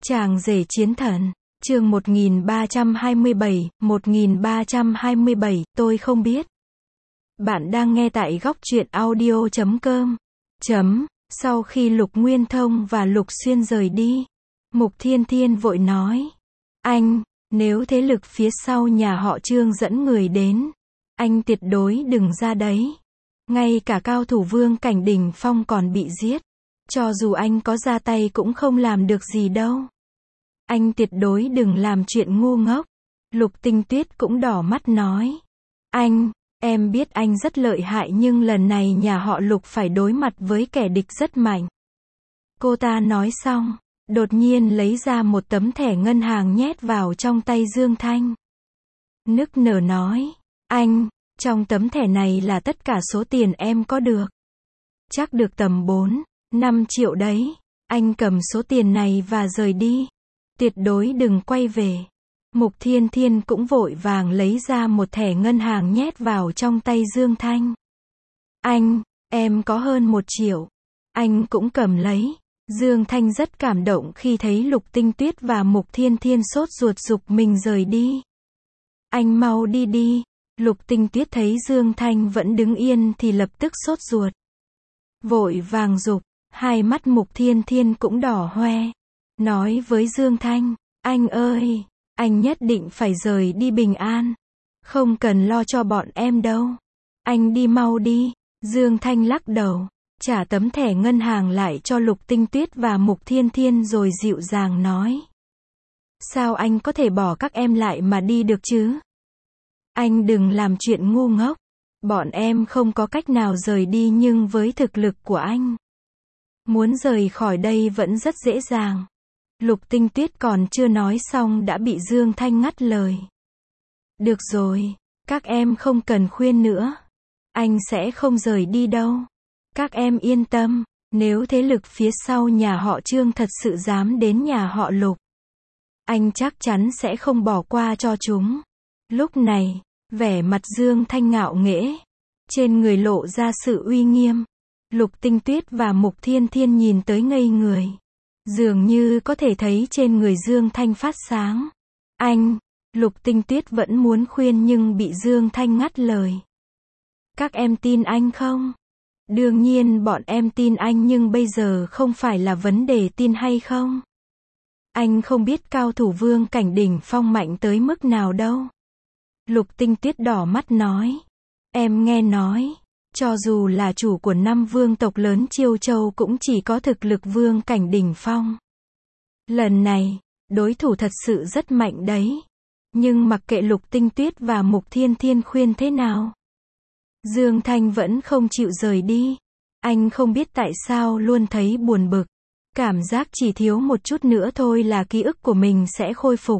Chàng rể chiến thần, chương 1327, tôi không biết. Bạn đang nghe tại góc truyện audio.com. Sau khi Lục Nguyên Thông và Lục Xuyên rời đi, Mục Thiên Thiên vội nói. Anh, nếu thế lực phía sau nhà họ Trương dẫn người đến, anh tuyệt đối đừng ra đấy. Ngay cả cao thủ vương cảnh đỉnh phong còn bị giết. Cho dù anh có ra tay cũng không làm được gì đâu. Anh tuyệt đối đừng làm chuyện ngu ngốc. Lục Tinh Tuyết cũng đỏ mắt nói. Anh, em biết anh rất lợi hại nhưng lần này nhà họ Lục phải đối mặt với kẻ địch rất mạnh. Cô ta nói xong, đột nhiên lấy ra một tấm thẻ ngân hàng nhét vào trong tay Dương Thanh. Nức nở nói. Anh, trong tấm thẻ này là tất cả số tiền em có được. Chắc được tầm 4-5 triệu đấy. Anh cầm số tiền này và rời đi. Tuyệt đối đừng quay về. Mục Thiên Thiên cũng vội vàng lấy ra một thẻ ngân hàng nhét vào trong tay Dương Thanh. Anh, em có hơn 1 triệu. Anh cũng cầm lấy. Dương Thanh rất cảm động khi thấy Lục Tinh Tuyết và Mục Thiên Thiên sốt ruột giục mình rời đi. Anh mau đi đi. Lục Tinh Tuyết thấy Dương Thanh vẫn đứng yên thì lập tức sốt ruột. Vội vàng giục, hai mắt Mục Thiên Thiên cũng đỏ hoe. Nói với Dương Thanh, anh ơi, anh nhất định phải rời đi bình an. Không cần lo cho bọn em đâu. Anh đi mau đi. Dương Thanh lắc đầu, trả tấm thẻ ngân hàng lại cho Lục Tinh Tuyết và Mục Thiên Thiên rồi dịu dàng nói. Sao anh có thể bỏ các em lại mà đi được chứ? Anh đừng làm chuyện ngu ngốc. Bọn em không có cách nào rời đi nhưng với thực lực của anh, muốn rời khỏi đây vẫn rất dễ dàng. Lục Tinh Tuyết còn chưa nói xong đã bị Dương Thanh ngắt lời. Được rồi, các em không cần khuyên nữa. Anh sẽ không rời đi đâu. Các em yên tâm, nếu thế lực phía sau nhà họ Trương thật sự dám đến nhà họ Lục, anh chắc chắn sẽ không bỏ qua cho chúng. Lúc này, vẻ mặt Dương Thanh ngạo nghễ, trên người lộ ra sự uy nghiêm. Lục Tinh Tuyết và Mục Thiên Thiên nhìn tới ngây người. Dường như có thể thấy trên người Dương Thanh phát sáng. Anh, Lục Tinh Tuyết vẫn muốn khuyên nhưng bị Dương Thanh ngắt lời. Các em tin anh không? Đương nhiên bọn em tin anh nhưng bây giờ không phải là vấn đề tin hay không. Anh không biết cao thủ vương cảnh đỉnh phong mạnh tới mức nào đâu. Lục Tinh Tuyết đỏ mắt nói. Em nghe nói, cho dù là chủ của 5 vương tộc lớn Chiêu Châu cũng chỉ có thực lực vương cảnh đỉnh phong. Lần này, đối thủ thật sự rất mạnh đấy. Nhưng mặc kệ Lục Tinh Tuyết và Mục Thiên Thiên khuyên thế nào, Dương Thanh vẫn không chịu rời đi. Anh không biết tại sao luôn thấy buồn bực. Cảm giác chỉ thiếu một chút nữa thôi là ký ức của mình sẽ khôi phục.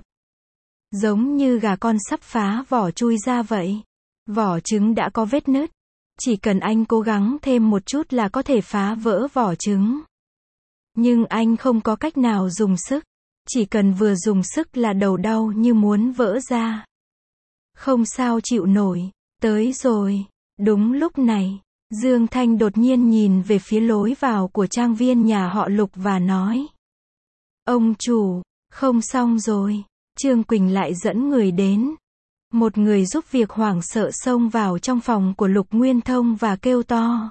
Giống như gà con sắp phá vỏ chui ra vậy. Vỏ trứng đã có vết nứt. Chỉ cần anh cố gắng thêm một chút là có thể phá vỡ vỏ trứng. Nhưng anh không có cách nào dùng sức. Chỉ cần vừa dùng sức là đầu đau như muốn vỡ ra. Không sao chịu nổi. Tới rồi. Đúng lúc này, Dương Thanh đột nhiên nhìn về phía lối vào của trang viên nhà họ Lục và nói. Ông chủ, không xong rồi. Trương Quỳnh lại dẫn người đến. Một người giúp việc hoảng sợ xông vào trong phòng của Lục Nguyên Thông và kêu to.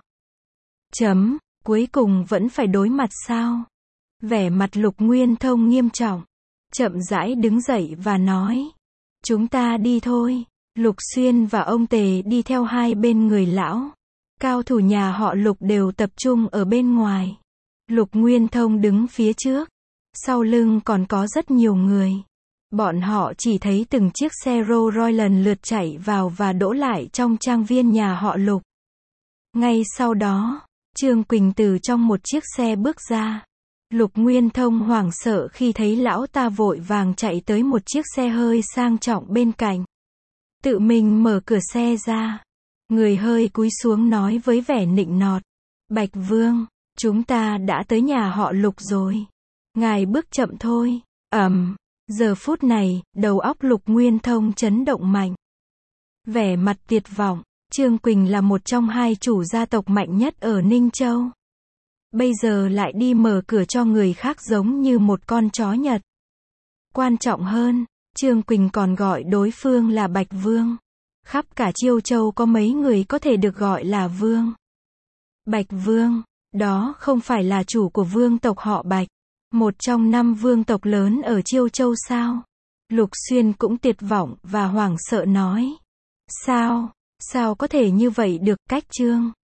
Cuối cùng vẫn phải đối mặt sao? Vẻ mặt Lục Nguyên Thông nghiêm trọng. Chậm rãi đứng dậy và nói. Chúng ta đi thôi. Lục Xuyên và ông Tề đi theo hai bên người lão. Cao thủ nhà họ Lục đều tập trung ở bên ngoài. Lục Nguyên Thông đứng phía trước. Sau lưng còn có rất nhiều người. Bọn họ chỉ thấy từng chiếc xe Rolls Royce lần lượt chạy vào và đỗ lại trong trang viên nhà họ Lục. Ngay sau đó, Trương Quỳnh từ trong một chiếc xe bước ra. Lục Nguyên Thông hoảng sợ khi thấy lão ta vội vàng chạy tới một chiếc xe hơi sang trọng bên cạnh. Tự mình mở cửa xe ra. Người hơi cúi xuống nói với vẻ nịnh nọt. Bạch Vương, chúng ta đã tới nhà họ Lục rồi. Ngài bước chậm thôi. Giờ phút này, đầu óc Lục Nguyên Thông chấn động mạnh. Vẻ mặt tuyệt vọng. Trương Quỳnh là một trong hai chủ gia tộc mạnh nhất ở Ninh Châu. bây giờ lại đi mở cửa cho người khác giống như một con chó Nhật. Quan trọng hơn, Trương Quỳnh còn gọi đối phương là Bạch Vương. Khắp cả Chiêu Châu có mấy người có thể được gọi là Vương. Bạch Vương, đó không phải là chủ của vương tộc họ Bạch, một trong 5 vương tộc lớn ở Chiêu Châu sao? Lục Xuyên cũng tuyệt vọng và hoảng sợ nói. Sao có thể như vậy được, cách Trương